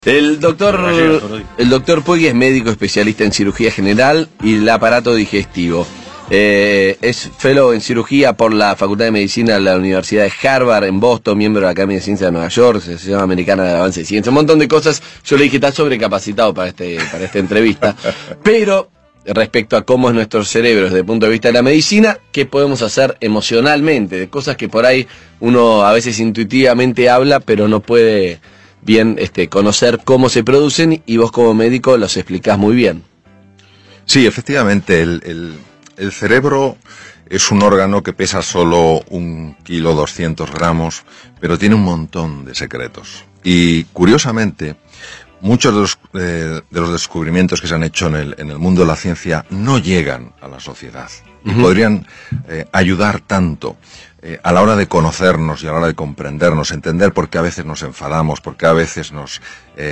El doctor Puig es médico especialista en cirugía general y el aparato digestivo. Es fellow en cirugía por la Facultad de Medicina de la Universidad de Harvard en Boston, miembro de la Academia de Ciencias de Nueva York, Asociación Americana de Avance de Ciencia, un montón de cosas. Yo le dije, está sobrecapacitado para esta entrevista. Pero respecto a cómo es nuestro cerebro desde el punto de vista de la medicina, qué podemos hacer emocionalmente, de cosas que por ahí uno a veces intuitivamente habla, pero no puede bien conocer cómo se producen, y vos como médico los explicás muy bien. Sí, efectivamente, el cerebro es un órgano que pesa solo 1,2 kg, pero tiene un montón de secretos. Y curiosamente, muchos de los descubrimientos que se han hecho en el mundo de la ciencia no llegan a la sociedad. Y podrían ayudar tanto a la hora de conocernos y a la hora de comprendernos, entender por qué a veces nos enfadamos, por qué a veces nos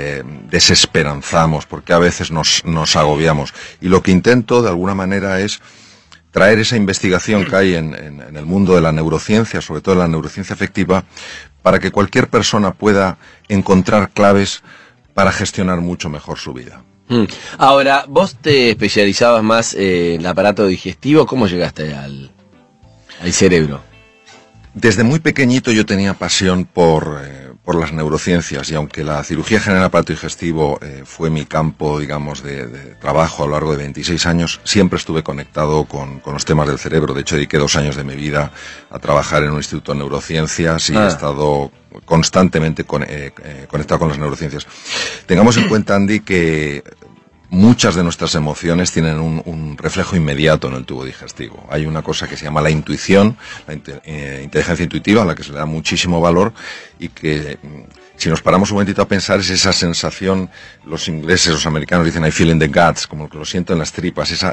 desesperanzamos, por qué a veces nos agobiamos. Y lo que intento, de alguna manera, es traer esa investigación que hay en el mundo de la neurociencia, sobre todo en la neurociencia afectiva, para que cualquier persona pueda encontrar claves para gestionar mucho mejor su vida. Ahora, vos te especializabas más en el aparato digestivo. ¿Cómo llegaste al cerebro? Desde muy pequeñito yo tenía pasión por las neurociencias, y aunque la cirugía general del aparato digestivo fue mi campo, digamos, de trabajo a lo largo de 26 años, siempre estuve conectado con los temas del cerebro. De hecho, dediqué 2 años de mi vida a trabajar en un instituto de neurociencias y he estado constantemente conectado con las neurociencias. Tengamos en cuenta, Andy, que muchas de nuestras emociones tienen un reflejo inmediato en el tubo digestivo. Hay una cosa que se llama la intuición, la inteligencia intuitiva, a la que se le da muchísimo valor, y que si nos paramos un momentito a pensar, es esa sensación, los ingleses, los americanos dicen I feel in the guts, como que lo siento en las tripas, esa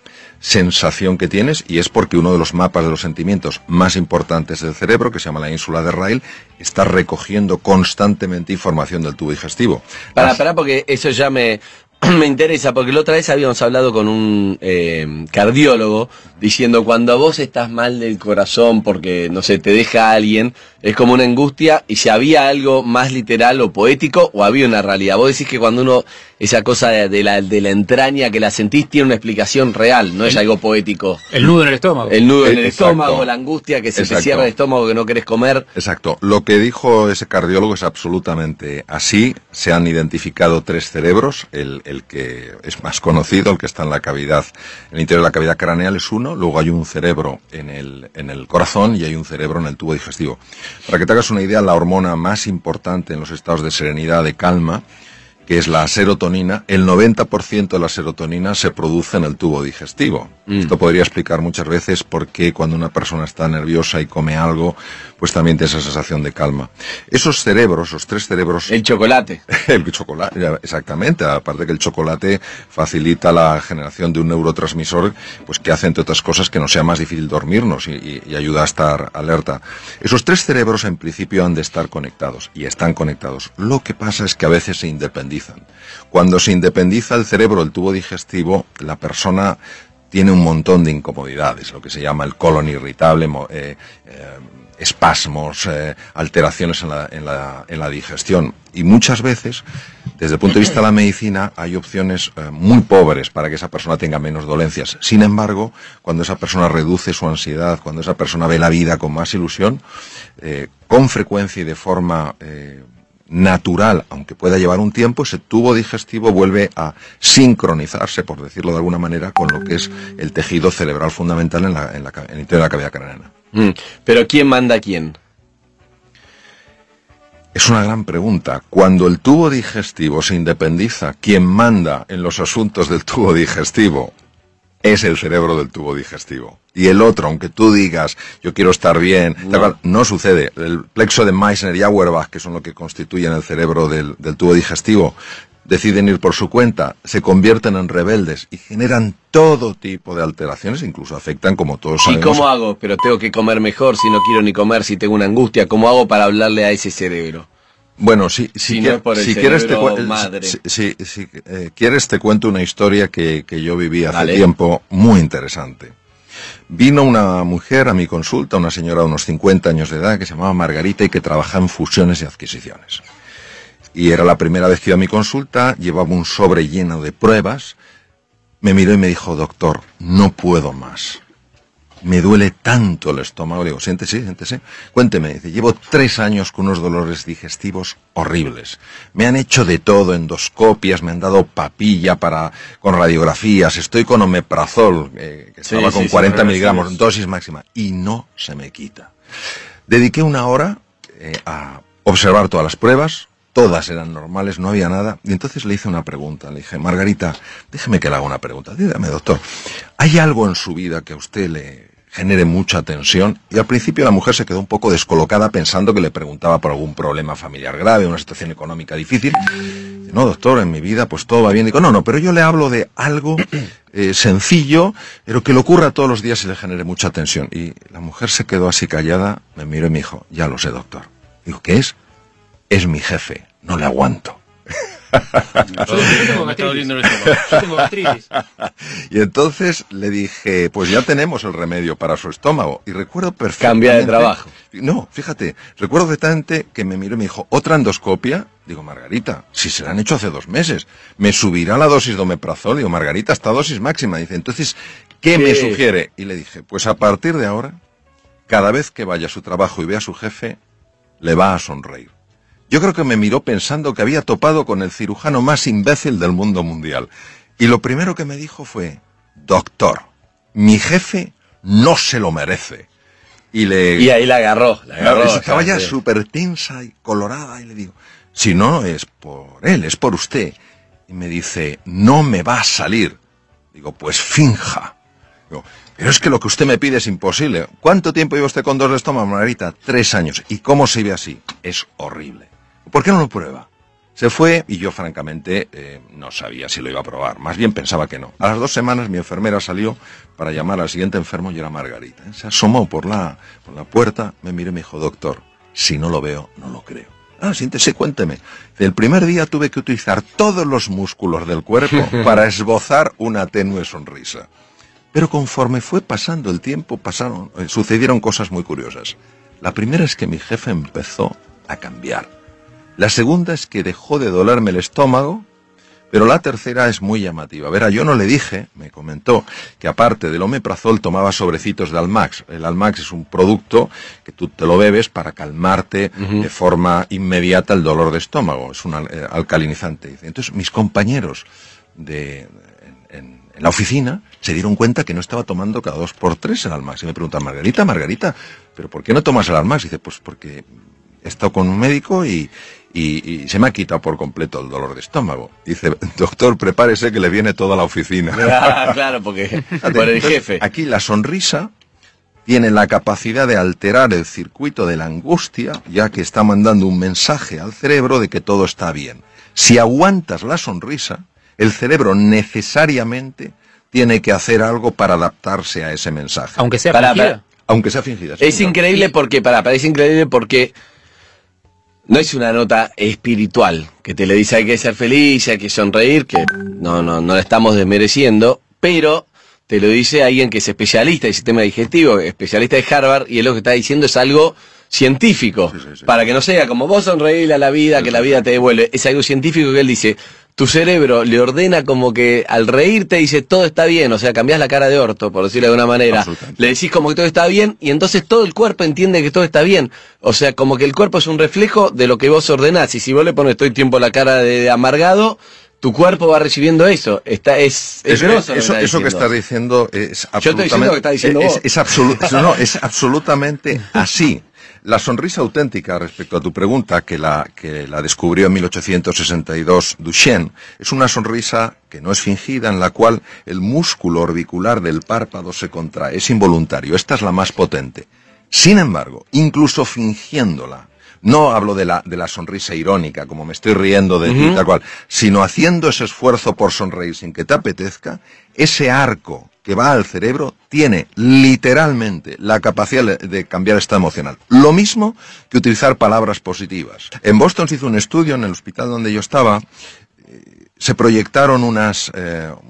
sensación que tienes, y es porque uno de los mapas de los sentimientos más importantes del cerebro, que se llama la ínsula de Rayleigh, está recogiendo constantemente información del tubo digestivo. Pará, porque eso ya me interesa, porque la otra vez habíamos hablado con un cardiólogo diciendo, cuando vos estás mal del corazón porque, no sé, te deja alguien, es como una angustia, y si había algo más literal o poético, o había una realidad. Vos decís que cuando uno, esa cosa de la entraña que la sentís, tiene una explicación real, no es algo poético. El nudo en el estómago. El nudo en el estómago, la angustia que se te cierra el estómago, que no querés comer. Exacto. Lo que dijo ese cardiólogo es absolutamente así. Se han identificado 3 cerebros. El que es más conocido, el que está en la cavidad, en el interior de la cavidad craneal, es uno. Luego hay un cerebro en el corazón y hay un cerebro en el tubo digestivo. Para que te hagas una idea, la hormona más importante en los estados de serenidad, de calma, que es la serotonina, el 90% de la serotonina se produce en el tubo digestivo. Esto podría explicar muchas veces por qué cuando una persona está nerviosa y come algo, pues también tiene esa sensación de calma. Esos cerebros, los 3 cerebros... El chocolate. El chocolate, exactamente. Aparte que el chocolate facilita la generación de un neurotransmisor, pues que hace, entre otras cosas, que nos sea más difícil dormirnos y ayuda a estar alerta. Esos 3 cerebros en principio han de estar conectados, y están conectados. Lo que pasa es que a veces se independizan. Cuando se independiza el cerebro del tubo digestivo, la persona tiene un montón de incomodidades, lo que se llama el colon irritable, espasmos, alteraciones en la digestión. Y muchas veces, desde el punto de vista de la medicina, hay opciones muy pobres para que esa persona tenga menos dolencias. Sin embargo, cuando esa persona reduce su ansiedad, cuando esa persona ve la vida con más ilusión, con frecuencia y de forma natural, aunque pueda llevar un tiempo, ese tubo digestivo vuelve a sincronizarse, por decirlo de alguna manera, con lo que es el tejido cerebral fundamental en el interior de la cavidad craneana. ¿Pero quién manda a quién? Es una gran pregunta. Cuando el tubo digestivo se independiza, quien manda en los asuntos del tubo digestivo es el cerebro del tubo digestivo. Y el otro, aunque tú digas, yo quiero estar bien, no sucede. El plexo de Meissner y Auerbach, que son lo que constituyen el cerebro del tubo digestivo, deciden ir por su cuenta, se convierten en rebeldes y generan todo tipo de alteraciones, incluso afectan, como todos sabemos. ¿Y cómo hago? Pero tengo que comer mejor, si no quiero ni comer, si tengo una angustia. ¿Cómo hago para hablarle a ese cerebro? Bueno, si quieres te cuento una historia que yo viví hace tiempo, muy interesante. Vino una mujer a mi consulta, una señora de unos 50 años de edad, que se llamaba Margarita y que trabajaba en fusiones y adquisiciones. Y era la primera vez que iba a mi consulta, llevaba un sobre lleno de pruebas, me miró y me dijo, doctor, no puedo más. Me duele tanto el estómago. Le digo, siéntese, siéntese. Cuénteme. Dice, llevo 3 años con unos dolores digestivos horribles. Me han hecho de todo, endoscopias, me han dado papilla con radiografías, estoy con omeprazol, que estaba con 40 miligramos, dosis máxima, y no se me quita. Dediqué 1 hora a observar todas las pruebas, todas eran normales, no había nada, y entonces le hice una pregunta. Le dije, Margarita, déjeme que le haga una pregunta. Dígame, doctor, ¿hay algo en su vida que a usted le genere mucha tensión? Y al principio la mujer se quedó un poco descolocada pensando que le preguntaba por algún problema familiar grave, una situación económica difícil. No, doctor, en mi vida pues todo va bien. Digo, no, pero yo le hablo de algo sencillo, pero que le ocurra todos los días y le genere mucha tensión. Y la mujer se quedó así callada, me miró y me dijo, ya lo sé, doctor. Digo, ¿qué es? Es mi jefe, no le aguanto. Yo tengo gastritis. Y entonces le dije, pues ya tenemos el remedio para su estómago. Y recuerdo perfectamente... Cambia de trabajo. No, fíjate, recuerdo perfectamente que me miró y me dijo, ¿otra endoscopia? Digo, Margarita, si se la han hecho hace 2 meses, ¿me subirá la dosis de omeprazol? Digo, Margarita, hasta dosis máxima. Dice, entonces, ¿qué me sugiere? Y le dije, pues a partir de ahora, cada vez que vaya a su trabajo y vea a su jefe, le va a sonreír. Yo creo que me miró pensando que había topado con el cirujano más imbécil del mundo mundial. Y lo primero que me dijo fue, doctor, mi jefe no se lo merece. Y ahí la agarró. Estaba ya súper tensa y colorada y le digo, si no es por él, es por usted. Y me dice, no me va a salir. Digo, pues finja. Digo, pero es que lo que usted me pide es imposible. ¿Cuánto tiempo lleva usted con dolor de estómago, Margarita? 3 años. ¿Y cómo se ve así? Es horrible. ¿Por qué no lo prueba? Se fue y yo francamente no sabía si lo iba a probar. Más bien pensaba que no. A las 2 semanas mi enfermera salió para llamar al siguiente enfermo y era Margarita. Se asomó por la puerta, me miró y me dijo, doctor, si no lo veo, no lo creo. Siéntese, cuénteme. El primer día tuve que utilizar todos los músculos del cuerpo para esbozar una tenue sonrisa. Pero conforme fue pasando el tiempo, sucedieron cosas muy curiosas. La primera es que mi jefe empezó a cambiar. La segunda es que dejó de dolerme el estómago, pero la tercera es muy llamativa. Verá, yo no le dije, me comentó, que aparte del omeprazol tomaba sobrecitos de Almax. El Almax es un producto que tú te lo bebes para calmarte de forma inmediata el dolor de estómago. Es un alcalinizante. Entonces mis compañeros en la oficina se dieron cuenta que no estaba tomando cada 2 por 3 el Almax. Y me preguntan, Margarita, ¿pero por qué no tomas el Almax? Y dice, pues porque he estado con un médico y se me ha quitado por completo el dolor de estómago. Dice, doctor, prepárese que le viene toda la oficina. Claro, porque por el jefe. Aquí la sonrisa tiene la capacidad de alterar el circuito de la angustia, ya que está mandando un mensaje al cerebro de que todo está bien. Si aguantas la sonrisa, el cerebro necesariamente tiene que hacer algo para adaptarse a ese mensaje. Aunque sea fingida. Aunque sea fingida. Es increíble porque, es increíble porque no es una nota espiritual que te le dice hay que ser feliz, hay que sonreír, que no la estamos desmereciendo, pero te lo dice alguien que es especialista en sistema digestivo, especialista de Harvard, y él lo que está diciendo es algo científico, sí. Para que no sea como vos sonreírle a la vida, que la vida te devuelve. Es algo científico que él dice, tu cerebro le ordena como que al reírte dice todo está bien, o sea, cambiás la cara de orto, por decirlo de alguna manera. Le decís como que todo está bien y entonces todo el cuerpo entiende que todo está bien. O sea, como que el cuerpo es un reflejo de lo que vos ordenás. Y si vos le pones todo el tiempo la cara de amargado, tu cuerpo va recibiendo eso. Es grosso eso que estás diciendo es absolutamente... Yo estoy diciendo lo que estás diciendo vos. Es absolutamente así. La sonrisa auténtica, respecto a tu pregunta, que la descubrió en 1862 Duchenne, es una sonrisa que no es fingida, en la cual el músculo orbicular del párpado se contrae, es involuntario. Esta es la más potente. Sin embargo, incluso fingiéndola, no hablo de la sonrisa irónica, como me estoy riendo de ti, tal cual, sino haciendo ese esfuerzo por sonreír sin que te apetezca, ese arco que va al cerebro tiene literalmente la capacidad de cambiar estado emocional. Lo mismo que utilizar palabras positivas. En Boston se hizo un estudio, en el hospital donde yo estaba, se proyectaron unas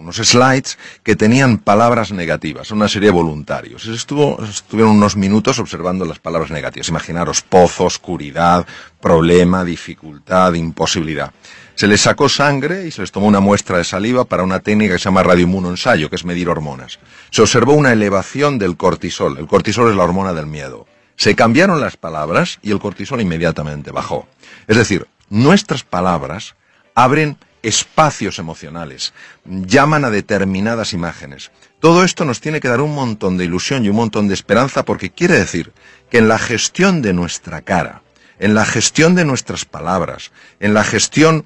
unos slides que tenían palabras negativas, una serie de voluntarios. Estuvieron unos minutos observando las palabras negativas. Imaginaros, pozo, oscuridad, problema, dificultad, imposibilidad. Se les sacó sangre y se les tomó una muestra de saliva para una técnica que se llama radioinmunoensayo, que es medir hormonas. Se observó una elevación del cortisol. El cortisol es la hormona del miedo. Se cambiaron las palabras y el cortisol inmediatamente bajó. Es decir, nuestras palabras abren espacios emocionales, llaman a determinadas imágenes. Todo esto nos tiene que dar un montón de ilusión y un montón de esperanza, porque quiere decir que en la gestión de nuestra cara, en la gestión de nuestras palabras, en la gestión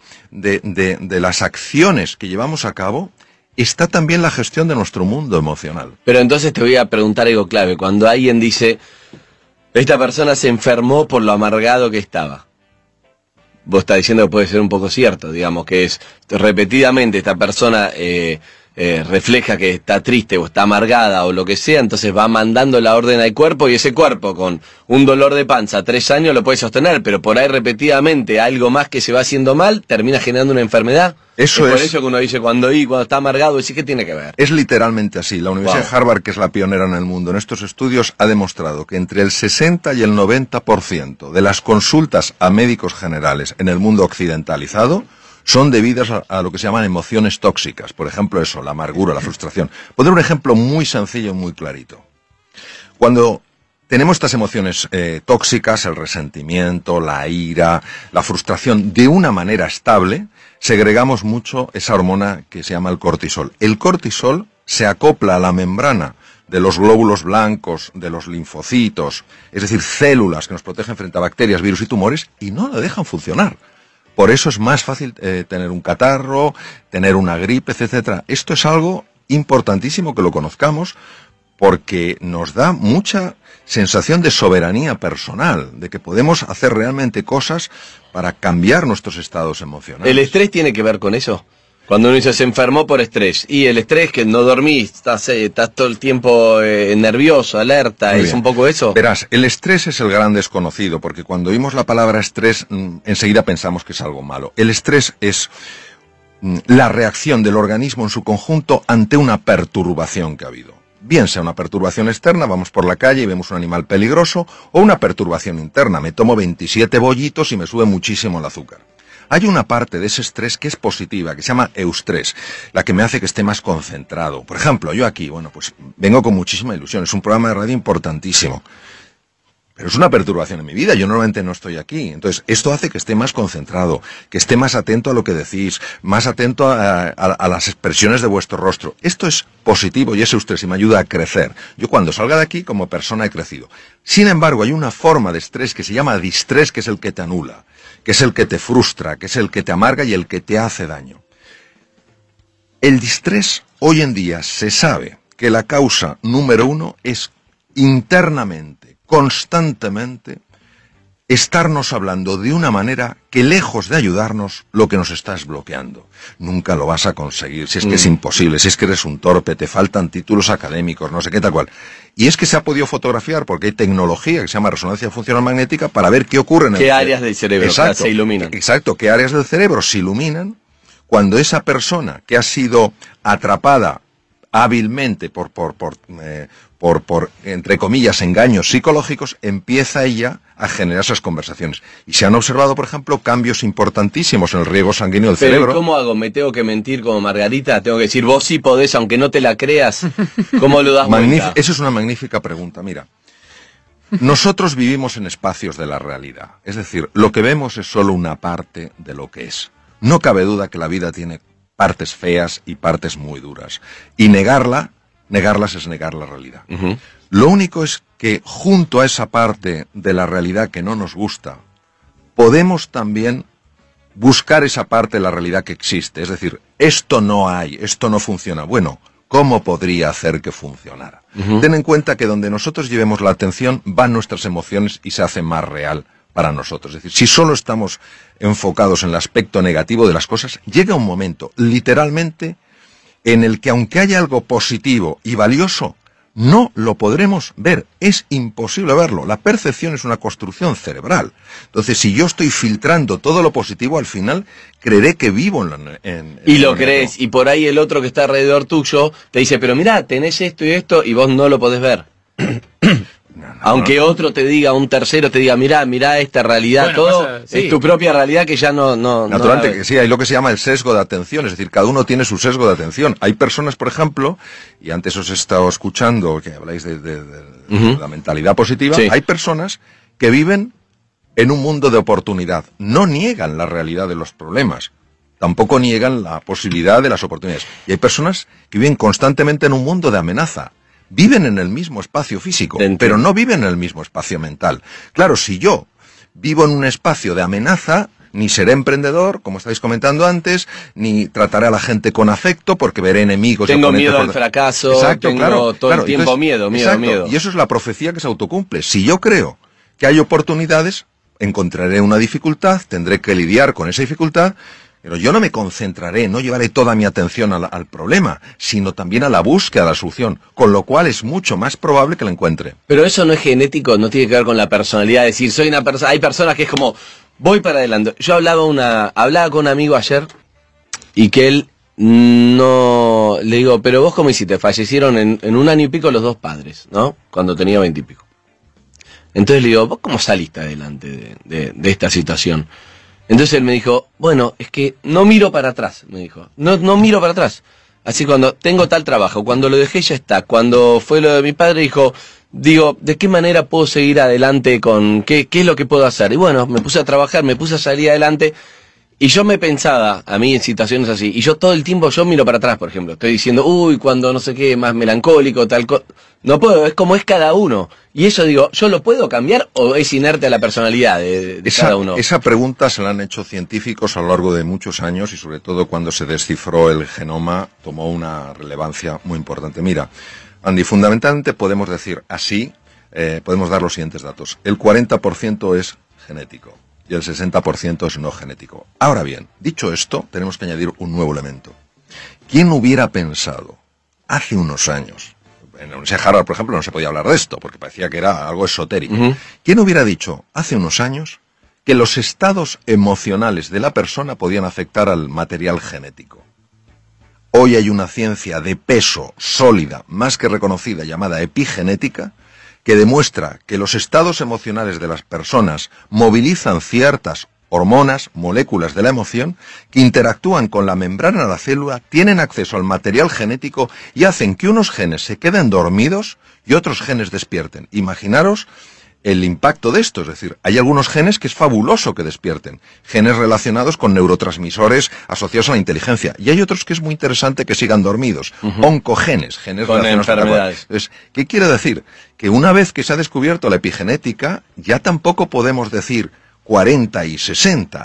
de las acciones que llevamos a cabo, está también la gestión de nuestro mundo emocional. Pero entonces te voy a preguntar algo clave. Cuando alguien dice, esta persona se enfermó por lo amargado que estaba, vos estás diciendo que puede ser un poco cierto, digamos, que es repetidamente esta persona refleja que está triste o está amargada o lo que sea, entonces va mandando la orden al cuerpo, y ese cuerpo con un dolor de panza 3 años lo puede sostener, pero por ahí repetidamente algo más que se va haciendo mal termina generando una enfermedad. Eso es. Por eso que uno dice cuando está amargado, dice, ¿qué tiene que ver? Es literalmente así. La Universidad de Harvard, que es la pionera en el mundo en estos estudios, ha demostrado que entre el 60 y el 90% de las consultas a médicos generales en el mundo occidentalizado son debidas a lo que se llaman emociones tóxicas. Por ejemplo, eso, la amargura, la frustración. Poner un ejemplo muy sencillo y muy clarito. Cuando tenemos estas emociones tóxicas, el resentimiento, la ira, la frustración, de una manera estable, segregamos mucho esa hormona que se llama el cortisol. El cortisol se acopla a la membrana de los glóbulos blancos, de los linfocitos, es decir, células que nos protegen frente a bacterias, virus y tumores, y no la dejan funcionar. Por eso es más fácil tener un catarro, tener una gripe, etcétera. Esto es algo importantísimo que lo conozcamos, porque nos da mucha sensación de soberanía personal, de que podemos hacer realmente cosas para cambiar nuestros estados emocionales. ¿El estrés tiene que ver con eso? Cuando uno dice se enfermó por estrés, y el estrés que no dormís, estás todo el tiempo nervioso, alerta, ¿es un poco eso? Verás, el estrés es el gran desconocido, porque cuando oímos la palabra estrés, enseguida pensamos que es algo malo. El estrés es la reacción del organismo en su conjunto ante una perturbación que ha habido. Bien sea una perturbación externa, vamos por la calle y vemos un animal peligroso, o una perturbación interna, me tomo 27 bollitos y me sube muchísimo el azúcar. Hay una parte de ese estrés que es positiva, que se llama eustrés, la que me hace que esté más concentrado. Por ejemplo, yo aquí, pues vengo con muchísima ilusión, es un programa de radio importantísimo. Pero es una perturbación en mi vida, yo normalmente no estoy aquí. Entonces, esto hace que esté más concentrado, que esté más atento a lo que decís, más atento a las expresiones de vuestro rostro. Esto es positivo y es eustrés y me ayuda a crecer. Yo cuando salga de aquí, como persona, he crecido. Sin embargo, hay una forma de estrés que se llama distrés, que es el que te anula, que es el que te frustra, que es el que te amarga y el que te hace daño. El distrés, hoy en día, se sabe que la causa número 1 es internamente, constantemente, estarnos hablando de una manera que, lejos de ayudarnos, lo que nos está es bloqueando. Nunca lo vas a conseguir, si es que es imposible, si es que eres un torpe, te faltan títulos académicos, no sé qué tal cual. Y es que se ha podido fotografiar porque hay tecnología que se llama resonancia funcional magnética para ver qué ocurre en el cerebro. ¿Qué áreas del cerebro se iluminan? Exacto, qué áreas del cerebro se iluminan cuando esa persona que ha sido atrapada hábilmente por entre comillas, engaños psicológicos, empieza ella a generar esas conversaciones. Y se han observado, por ejemplo, cambios importantísimos en el riego sanguíneo del cerebro. ¿Pero cómo hago? ¿Me tengo que mentir como Margarita? ¿Tengo que decir, vos sí podés, aunque no te la creas? ¿Cómo lo das vuelta? Esa es una magnífica pregunta. Mira, nosotros vivimos en espacios de la realidad. Es decir, lo que vemos es solo una parte de lo que es. No cabe duda que la vida tiene partes feas y partes muy duras. Y negarlas es negar la realidad. Uh-huh. Lo único es que junto a esa parte de la realidad que no nos gusta, podemos también buscar esa parte de la realidad que existe. Es decir, esto no hay, esto no funciona. Bueno, ¿cómo podría hacer que funcionara? Uh-huh. Ten en cuenta que donde nosotros llevemos la atención van nuestras emociones y se hace más real para nosotros. Es decir, si solo estamos enfocados en el aspecto negativo de las cosas, llega un momento, literalmente, en el que aunque haya algo positivo y valioso, no lo podremos ver, es imposible verlo. La percepción es una construcción cerebral. Entonces, si yo estoy filtrando todo lo positivo, al final creeré que vivo y lo crees, y por ahí el otro que está alrededor tuyo te dice, pero mirá, tenés esto y esto, y vos no lo podés ver. Aunque otro te diga, un tercero te diga, mirá esta realidad, bueno, todo es tu propia realidad que ya no naturalmente que sí, hay lo que se llama el sesgo de atención, es decir, cada uno tiene su sesgo de atención. Hay personas, por ejemplo, y antes os he estado escuchando que habláis de la mentalidad positiva, hay personas que viven en un mundo de oportunidad, no niegan la realidad de los problemas, tampoco niegan la posibilidad de las oportunidades. Y hay personas que viven constantemente en un mundo de amenaza. Viven en el mismo espacio físico, pero no viven en el mismo espacio mental. Claro, si yo vivo en un espacio de amenaza, ni seré emprendedor, como estáis comentando antes, ni trataré a la gente con afecto, porque veré enemigos. Tengo miedo al fracaso, tengo todo el tiempo miedo. Y eso es la profecía que se autocumple. Si yo creo que hay oportunidades, encontraré una dificultad, tendré que lidiar con esa dificultad, pero yo no me concentraré, no llevaré toda mi atención al problema, sino también a la búsqueda de la solución, con lo cual es mucho más probable que la encuentre. Pero eso no es genético, no tiene que ver con la personalidad, es decir, soy una persona, hay personas que es como, voy para adelante. Yo hablaba con un amigo ayer, y que él no, le digo, pero vos cómo hiciste, fallecieron en 1 año y pico los 2 padres, ¿no? Cuando tenía 20 y pico. Entonces le digo, ¿vos cómo saliste adelante de esta situación? Entonces él me dijo, bueno, es que no miro para atrás, me dijo. No miro para atrás. Así cuando tengo tal trabajo, cuando lo dejé ya está. Cuando fue lo de mi padre, digo, ¿de qué manera puedo seguir adelante con qué es lo que puedo hacer? Y bueno, me puse a trabajar, me puse a salir adelante. Y yo me pensaba, a mí en situaciones así, y yo todo el tiempo yo miro para atrás, por ejemplo. Estoy diciendo, cuando no sé qué, más melancólico, tal cosa. No puedo, es como es cada uno. Y eso digo, ¿yo lo puedo cambiar o es inerte a la personalidad de cada uno? Esa pregunta se la han hecho científicos a lo largo de muchos años y sobre todo cuando se descifró el genoma tomó una relevancia muy importante. Mira, Andy, fundamentalmente podemos decir así, podemos dar los siguientes datos. El 40% es genético y el 60% es no genético. Ahora bien, dicho esto, tenemos que añadir un nuevo elemento. ¿Quién hubiera pensado hace unos años? En la Universidad de Harvard, por ejemplo, no se podía hablar de esto, porque parecía que era algo esotérico. ¿Quién hubiera dicho hace unos años que los estados emocionales de la persona podían afectar al material genético? Hoy hay una ciencia de peso sólida, más que reconocida, llamada epigenética, que demuestra que los estados emocionales de las personas movilizan ciertas hormonas, moléculas de la emoción, que interactúan con la membrana de la célula, tienen acceso al material genético y hacen que unos genes se queden dormidos y otros genes despierten. Imaginaros el impacto de esto, es decir, hay algunos genes que es fabuloso que despierten, genes relacionados con neurotransmisores asociados a la inteligencia, y hay otros que es muy interesante que sigan dormidos, oncogenes, genes con relacionados enfermedades. Entonces, ¿qué quiere decir? Que una vez que se ha descubierto la epigenética, ya tampoco podemos decir 40 y 60,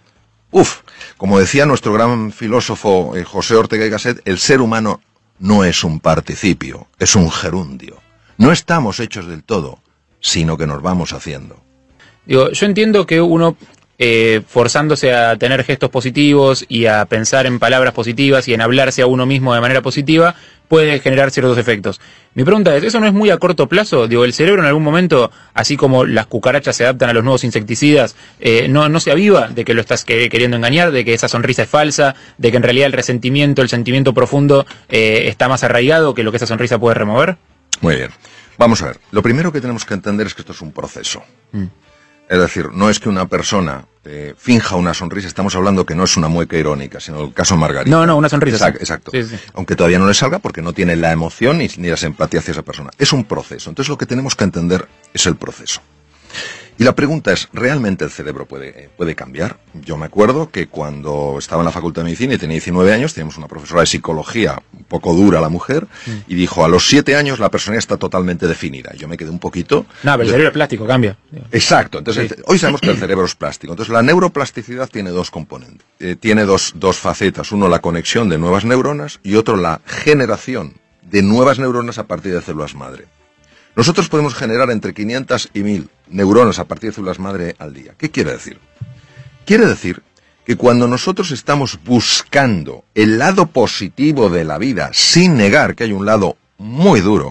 como decía nuestro gran filósofo José Ortega y Gasset, el ser humano no es un participio, es un gerundio. No estamos hechos del todo, sino que nos vamos haciendo. Yo entiendo que uno, forzándose a tener gestos positivos y a pensar en palabras positivas y en hablarse a uno mismo de manera positiva, puede generar ciertos efectos. Mi pregunta es, ¿eso no es muy a corto plazo? El cerebro en algún momento, así como las cucarachas se adaptan a los nuevos insecticidas, no se aviva de que lo estás queriendo engañar, de que esa sonrisa es falsa, de que en realidad el resentimiento, el sentimiento profundo está más arraigado que lo que esa sonrisa puede remover. Muy bien. Vamos a ver, lo primero que tenemos que entender es que esto es un proceso. Es decir, no es que una persona finja una sonrisa, estamos hablando que no es una mueca irónica, sino el caso Margarita. No, una sonrisa. Exacto. Sí. Aunque todavía no le salga porque no tiene la emoción ni la simpatía hacia esa persona. Es un proceso. Entonces lo que tenemos que entender es el proceso. Y la pregunta es, ¿realmente el cerebro puede cambiar? Yo me acuerdo que cuando estaba en la Facultad de Medicina y tenía 19 años, teníamos una profesora de psicología, un poco dura la mujer, y dijo, a los 7 años la personalidad está totalmente definida. Yo me quedé un poquito... No, pero el cerebro es plástico, cambia. Exacto. Entonces, hoy sabemos que el cerebro es plástico. Entonces, la neuroplasticidad tiene 2 componentes. Tiene dos facetas. Uno, la conexión de nuevas neuronas, y otro, la generación de nuevas neuronas a partir de células madre. Nosotros podemos generar entre 500 y 1000 neuronas a partir de células madre al día. ¿Qué quiere decir? Quiere decir que cuando nosotros estamos buscando el lado positivo de la vida, sin negar que hay un lado muy duro,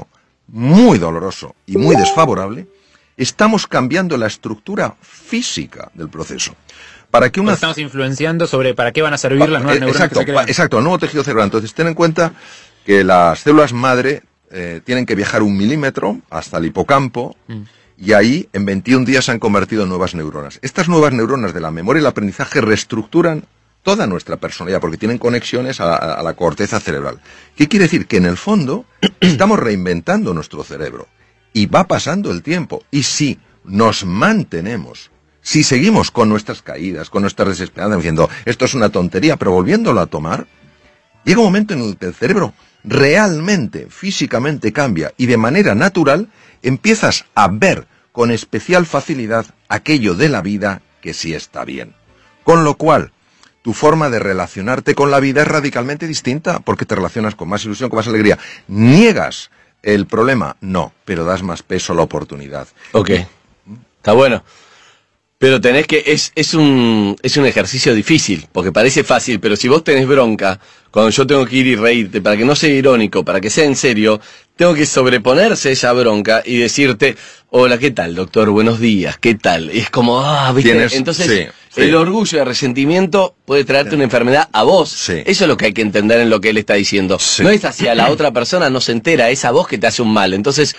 muy doloroso y muy desfavorable, estamos cambiando la estructura física del proceso. Para que estamos influenciando sobre para qué van a servir las nuevas neuronas que se crean. Exacto, el nuevo tejido cerebral. Entonces, ten en cuenta que las células madre tienen que viajar 1 milímetro hasta el hipocampo, y ahí en 21 días se han convertido en nuevas neuronas. Estas nuevas neuronas de la memoria y el aprendizaje reestructuran toda nuestra personalidad, porque tienen conexiones a la corteza cerebral. ¿Qué quiere decir? Que en el fondo estamos reinventando nuestro cerebro, y va pasando el tiempo, y si nos mantenemos, si seguimos con nuestras caídas, con nuestras desesperanzas, diciendo, esto es una tontería, pero volviéndolo a tomar, llega un momento en el que el cerebro realmente, físicamente cambia, y de manera natural empiezas a ver con especial facilidad aquello de la vida que sí está bien. Con lo cual, tu forma de relacionarte con la vida es radicalmente distinta, porque te relacionas con más ilusión, con más alegría. ¿Niegas el problema? No, pero das más peso a la oportunidad. Ok, está bueno. Pero tenés que, es un ejercicio difícil, porque parece fácil, pero si vos tenés bronca, cuando yo tengo que ir y reírte, para que no sea irónico, para que sea en serio, tengo que sobreponerse a esa bronca y decirte, hola, ¿qué tal, doctor? Buenos días, ¿qué tal? Y es como, ¿viste? Entonces, sí. El orgullo y el resentimiento puede traerte una enfermedad a vos. Sí. Eso es lo que hay que entender en lo que él está diciendo. Sí. No es hacia la otra persona, no se entera, es a vos que te hace un mal. Entonces,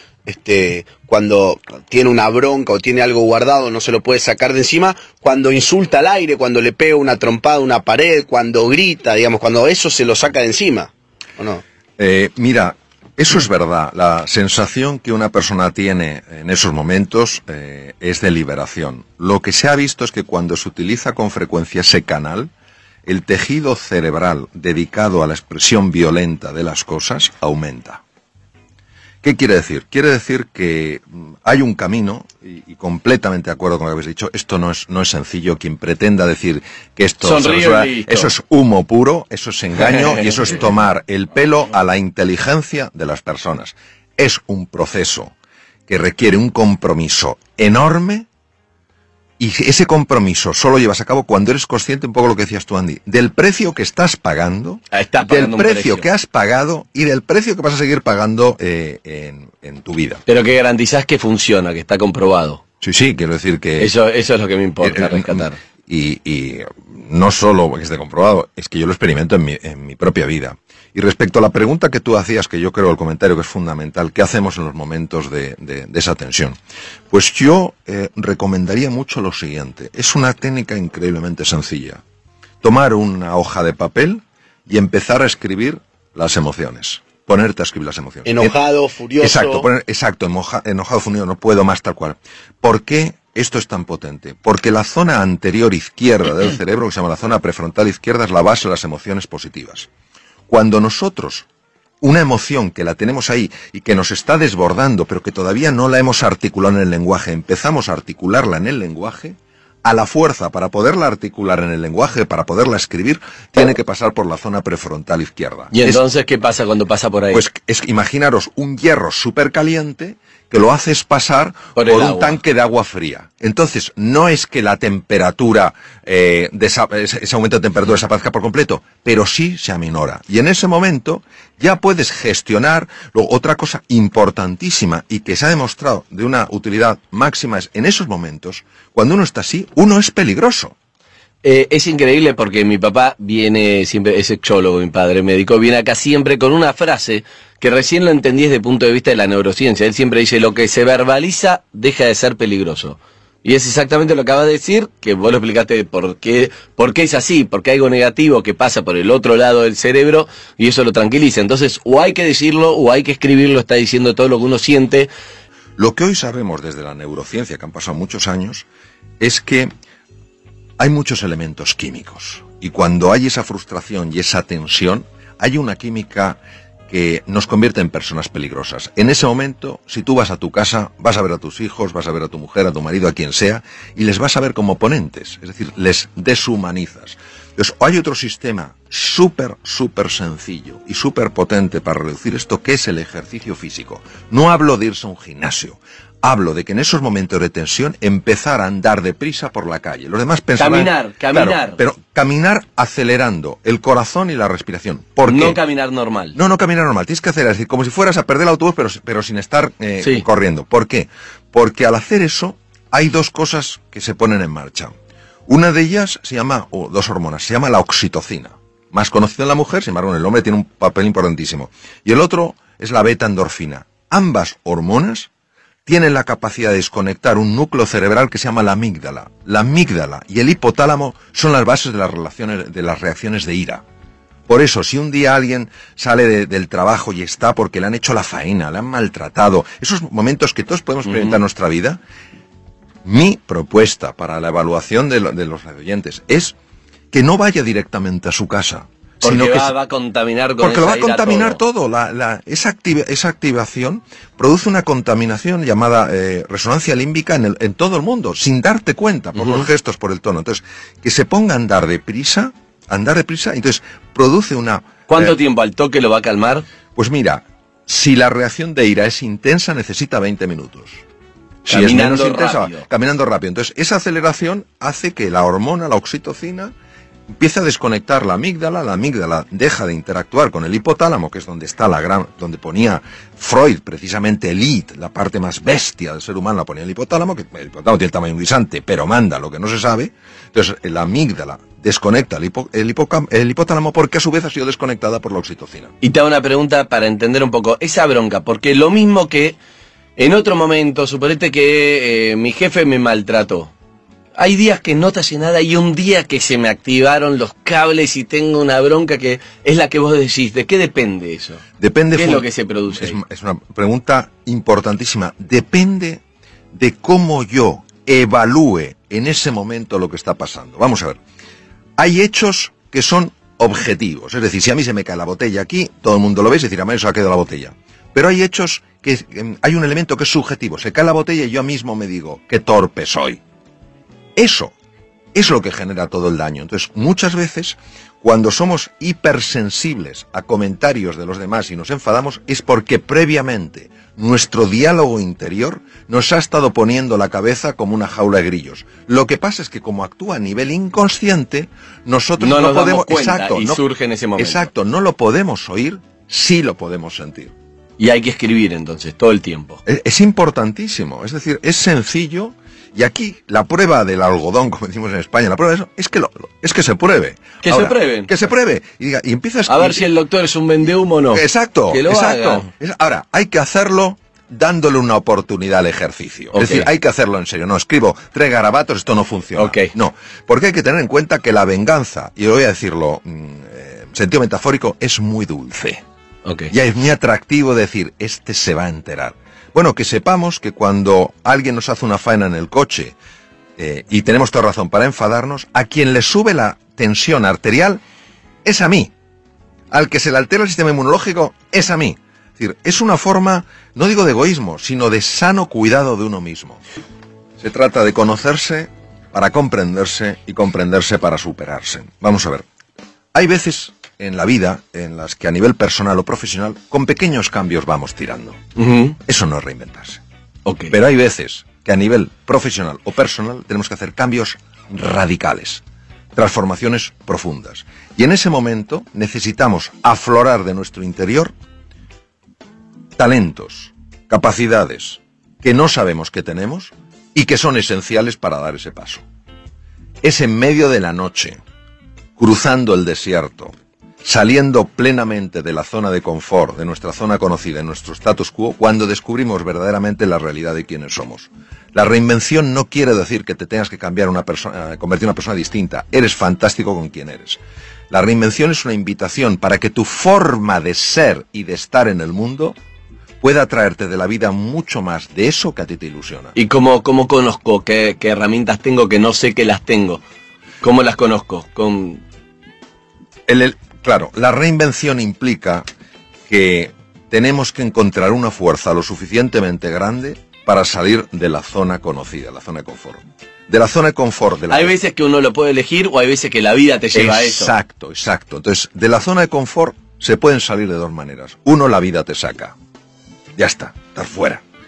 cuando tiene una bronca o tiene algo guardado, no se lo puede sacar de encima, cuando insulta al aire, cuando le pega una trompada a una pared, cuando grita, digamos, cuando eso se lo saca de encima, ¿o no? Mira, eso es verdad. La sensación que una persona tiene en esos momentos es de liberación. Lo que se ha visto es que cuando se utiliza con frecuencia ese canal, el tejido cerebral dedicado a la expresión violenta de las cosas aumenta. ¿Qué quiere decir? Quiere decir que hay un camino, y completamente de acuerdo con lo que habéis dicho, esto no es sencillo. Quien pretenda decir que esto eso es humo puro, eso es engaño, y eso es tomar el pelo a la inteligencia de las personas. Es un proceso que requiere un compromiso enorme, y ese compromiso solo llevas a cabo cuando eres consciente, un poco lo que decías tú, Andy, del precio que estás pagando, del precio que has pagado y del precio que vas a seguir pagando en tu vida. Pero que garantizás que funciona, que está comprobado. Sí, quiero decir que... Eso es lo que me importa rescatar. Y no solo que esté comprobado, es que yo lo experimento en mi propia vida. Y respecto a la pregunta que tú hacías, que yo creo el comentario que es fundamental, ¿qué hacemos en los momentos de esa tensión? Pues yo recomendaría mucho lo siguiente. Es una técnica increíblemente sencilla. Tomar una hoja de papel y empezar a escribir las emociones. Ponerte a escribir las emociones. Enojado, furioso. Exacto, enojado, furioso, no puedo más, tal cual. ¿Por qué esto es tan potente? Porque la zona anterior izquierda del cerebro, que se llama la zona prefrontal izquierda, es la base de las emociones positivas. Cuando nosotros, una emoción que la tenemos ahí y que nos está desbordando, pero que todavía no la hemos articulado en el lenguaje, empezamos a articularla en el lenguaje, a la fuerza, para poderla articular en el lenguaje, para poderla escribir, tiene que pasar por la zona prefrontal izquierda. ¿Y entonces qué pasa cuando pasa por ahí? Pues imaginaros un hierro súper caliente que lo haces pasar por un tanque de agua fría. Entonces, no es que la temperatura, ese aumento de temperatura desaparezca por completo, pero sí se aminora. Y en ese momento ya puedes gestionar. Luego, otra cosa importantísima y que se ha demostrado de una utilidad máxima es, en esos momentos, cuando uno está así, uno es peligroso. Es increíble porque mi papá viene siempre, es sexólogo, mi padre médico, viene acá siempre con una frase que recién lo entendí desde el punto de vista de la neurociencia. Él siempre dice, lo que se verbaliza deja de ser peligroso. Y es exactamente lo que acaba de decir, que vos lo explicaste por qué es así, porque hay algo negativo que pasa por el otro lado del cerebro y eso lo tranquiliza. Entonces, o hay que decirlo o hay que escribirlo, está diciendo todo lo que uno siente. Lo que hoy sabemos desde la neurociencia, que han pasado muchos años, es que hay muchos elementos químicos. Y cuando hay esa frustración y esa tensión, hay una química que nos convierte en personas peligrosas. En ese momento, si tú vas a tu casa, vas a ver a tus hijos, vas a ver a tu mujer, a tu marido, a quien sea, y les vas a ver como oponentes, es decir, les deshumanizas. Entonces, hay otro sistema súper sencillo y súper potente para reducir esto, que es el ejercicio físico. No hablo de irse a un gimnasio, Hablo de que en esos momentos de tensión empezar a andar deprisa por la calle. Los demás pensarán... Caminar. Claro, pero caminar acelerando el corazón y la respiración. ¿Por qué? No caminar normal. No caminar normal. Tienes que hacer así, como si fueras a perder el autobús, pero sin estar Sí. corriendo. ¿Por qué? Porque al hacer eso hay dos cosas que se ponen en marcha. Una de ellas se llama, o dos hormonas, se llama la oxitocina. Más conocida en la mujer, sin embargo en el hombre tiene un papel importantísimo. Y el otro es la beta-endorfina. Ambas hormonas tienen la capacidad de desconectar un núcleo cerebral que se llama la amígdala. La amígdala y el hipotálamo son las bases de las reacciones de ira. Por eso, si un día alguien sale del trabajo y está porque le han hecho la faena, le han maltratado, esos momentos que todos podemos experimentar en nuestra vida, mi propuesta para la evaluación de los radioyentes es que no vaya directamente a su casa. Porque sino que va a contaminar con porque lo va a esa ira contaminar todo. Esa activación produce una contaminación llamada resonancia límbica en todo el mundo, sin darte cuenta, por los gestos, por el tono. Entonces, que se ponga a andar deprisa, entonces produce una... ¿Cuánto tiempo al toque lo va a calmar? Pues mira, si la reacción de ira es intensa, necesita 20 minutos. Si Caminando es menos intensa, rápido. caminando rápido. Entonces, esa aceleración hace que la hormona, la oxitocina, empieza a desconectar la amígdala deja de interactuar con el hipotálamo, que es donde está donde ponía Freud, precisamente el id, la parte más bestia del ser humano la ponía el hipotálamo, que el hipotálamo tiene el tamaño de un guisante, pero manda lo que no se sabe. Entonces la amígdala desconecta el hipotálamo porque a su vez ha sido desconectada por la oxitocina. Y te hago una pregunta para entender un poco esa bronca, porque lo mismo que en otro momento, suponete que mi jefe me maltrató. Hay días que no te hace nada y un día que se me activaron los cables y tengo una bronca que es la que vos decís. ¿De qué depende eso? Depende. ¿Qué es lo que se produce? Es una pregunta importantísima. Depende de cómo yo evalúe en ese momento lo que está pasando. Vamos a ver. Hay hechos que son objetivos. Es decir, si a mí se me cae la botella aquí, todo el mundo lo ve y se decir, a mí se ha caído la botella. Pero hay hechos que hay un elemento que es subjetivo. Se cae la botella y yo mismo me digo, qué torpe soy. Eso es lo que genera todo el daño. Entonces, muchas veces, cuando somos hipersensibles a comentarios de los demás y nos enfadamos, es porque previamente nuestro diálogo interior nos ha estado poniendo la cabeza como una jaula de grillos. Lo que pasa es que como actúa a nivel inconsciente, nosotros no nos podemos... damos cuenta exacto, y surge en ese momento. Exacto, no lo podemos oír, sí lo podemos sentir. Y hay que escribir entonces, todo el tiempo. Es importantísimo, es decir, es sencillo. Y aquí la prueba del algodón, como decimos en España, la prueba de eso es que se pruebe. Que Ahora, se prueben. Que se pruebe. Y empiezas A ver si el doctor es un vendehumo o no. Exacto, Que lo exacto. haga. Ahora, hay que hacerlo dándole una oportunidad al ejercicio. Ok. Es decir, hay que hacerlo en serio. No escribo 3 garabatos, esto no funciona. Ok. No, porque hay que tener en cuenta que la venganza, y voy a decirlo sentido metafórico, es muy dulce. Okay. Ya es muy atractivo decir, este se va a enterar. Bueno, que sepamos que cuando alguien nos hace una faena en el coche, y tenemos toda razón para enfadarnos, a quien le sube la tensión arterial es a mí. Al que se le altera el sistema inmunológico es a mí. Es decir, es una forma, no digo de egoísmo, sino de sano cuidado de uno mismo. Se trata de conocerse para comprenderse y comprenderse para superarse. Vamos a ver. Hay veces en la vida en las que a nivel personal o profesional con pequeños cambios vamos tirando. Eso no es reinventarse. Okay. Pero hay veces que a nivel profesional o personal tenemos que hacer cambios radicales, transformaciones profundas. Y en ese momento necesitamos aflorar de nuestro interior talentos, capacidades que no sabemos que tenemos y que son esenciales para dar ese paso. Es en medio de la noche, cruzando el desierto, saliendo plenamente de la zona de confort, de nuestra zona conocida, de nuestro status quo, cuando descubrimos verdaderamente la realidad de quiénes somos. La reinvención no quiere decir que te tengas que cambiar convertir en una persona distinta. Eres fantástico con quien eres. La reinvención es una invitación para que tu forma de ser y de estar en el mundo pueda traerte de la vida mucho más de eso que a ti te ilusiona. ¿Y cómo conozco qué herramientas tengo que no sé que las tengo? ¿Cómo las conozco? Claro, la reinvención implica que tenemos que encontrar una fuerza lo suficientemente grande para salir de la zona conocida, la zona de confort. De la zona de confort. Hay veces que uno lo puede elegir o hay veces que la vida te lleva a eso. Exacto, exacto. Entonces, de la zona de confort se pueden salir de dos maneras. Uno, la vida te saca. Ya está, estás fuera.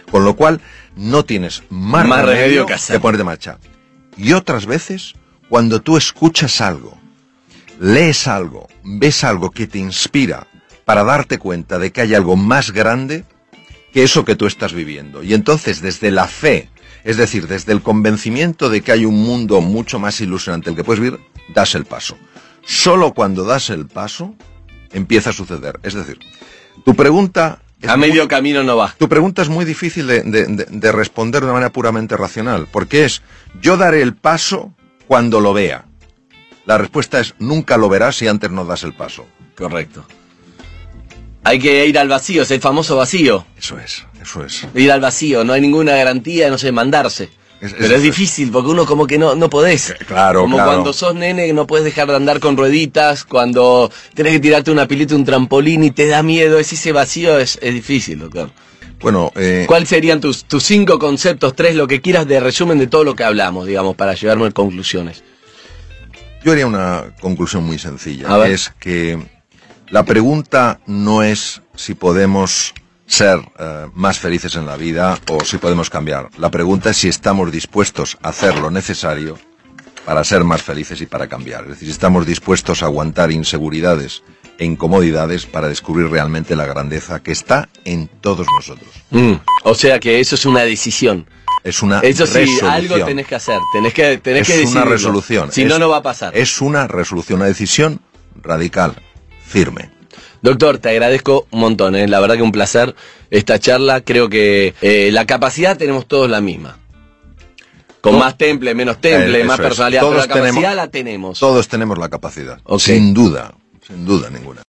Con lo cual, no tienes más remedio que ponerte en marcha. Y otras veces, cuando tú escuchas algo, lees algo, ves algo que te inspira para darte cuenta de que hay algo más grande que eso que tú estás viviendo. Y entonces, desde la fe, es decir, desde el convencimiento de que hay un mundo mucho más ilusionante el que puedes vivir, das el paso. Solo cuando das el paso, empieza a suceder. Es decir, tu pregunta... A medio camino no va. Tu pregunta es muy difícil de responder de una manera puramente racional, porque es, yo daré el paso cuando lo vea. La respuesta es, nunca lo verás si antes no das el paso. Correcto. Hay que ir al vacío, es el famoso vacío. Eso es. Ir al vacío, no hay ninguna garantía, no sé, mandarse. Pero es difícil, porque uno como que no podés. Claro, como cuando sos nene no podés dejar de andar con rueditas, cuando tenés que tirarte una pileta, un trampolín y te da miedo, ese vacío es difícil, doctor. Bueno, ¿cuáles serían tus 5 conceptos, 3, lo que quieras de resumen de todo lo que hablamos, digamos, para llevarme a conclusiones? Yo haría una conclusión muy sencilla, es que la pregunta no es si podemos ser más felices en la vida o si podemos cambiar. La pregunta es si estamos dispuestos a hacer lo necesario para ser más felices y para cambiar. Es decir, si estamos dispuestos a aguantar inseguridades e incomodidades para descubrir realmente la grandeza que está en todos nosotros. O sea que eso es una decisión. Es una resolución. Eso sí, resolución. algo tenés que hacer, tenés que decidirlo. Es una resolución. Si no, no va a pasar. Es una resolución, una decisión radical, firme. Doctor, te agradezco un montón, la verdad que un placer esta charla. Creo que la capacidad tenemos todos la misma. Con más temple, menos temple, más personalidad, pero la capacidad la tenemos. Todos tenemos la capacidad, Okay. sin duda ninguna.